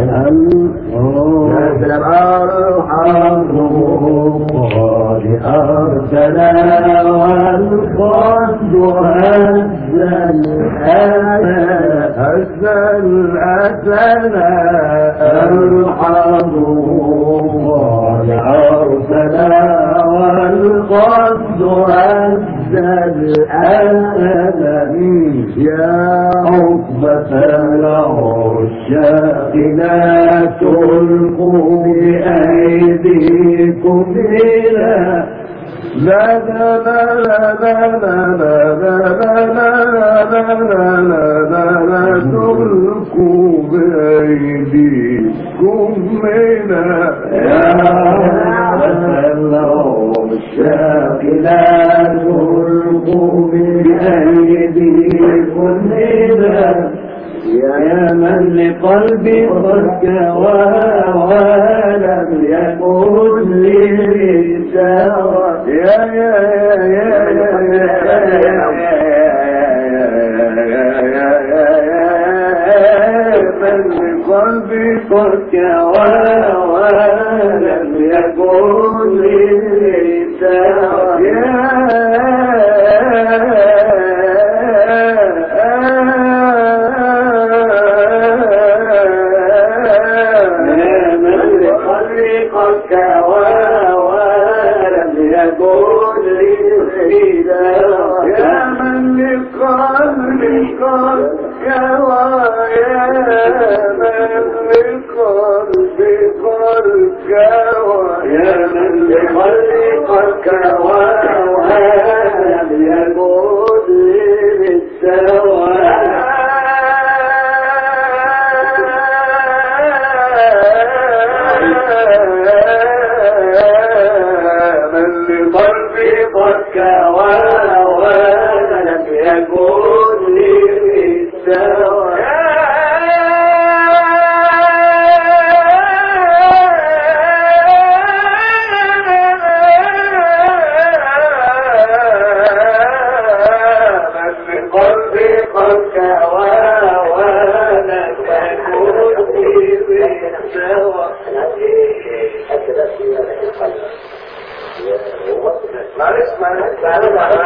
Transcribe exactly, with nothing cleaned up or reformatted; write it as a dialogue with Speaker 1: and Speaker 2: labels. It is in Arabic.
Speaker 1: أرسلا والقصد أزل أزل أزل الحظ قد أرسلا والقصد أزل أزل يا عقبة العشاق لا تلقوا بأيديكم إلى لا لا لا لا لا لا لا لا لا لا تلقوا بأيديكم إلى يا العشاق لا تلقوا بأيديكم إلى يا من لقلبي قد كوى ولم يكن لي سوى يا يا يا يا من لقلبي قد كوى ولم يكن لي سوى يا من لقلبي قد كوى يا من لقلبي قد كوى يا من لقلبي قد كوى ولم يكن لي بالسوى من لقلبي قد كوى ولم يكن لي بالسوى معلش معلش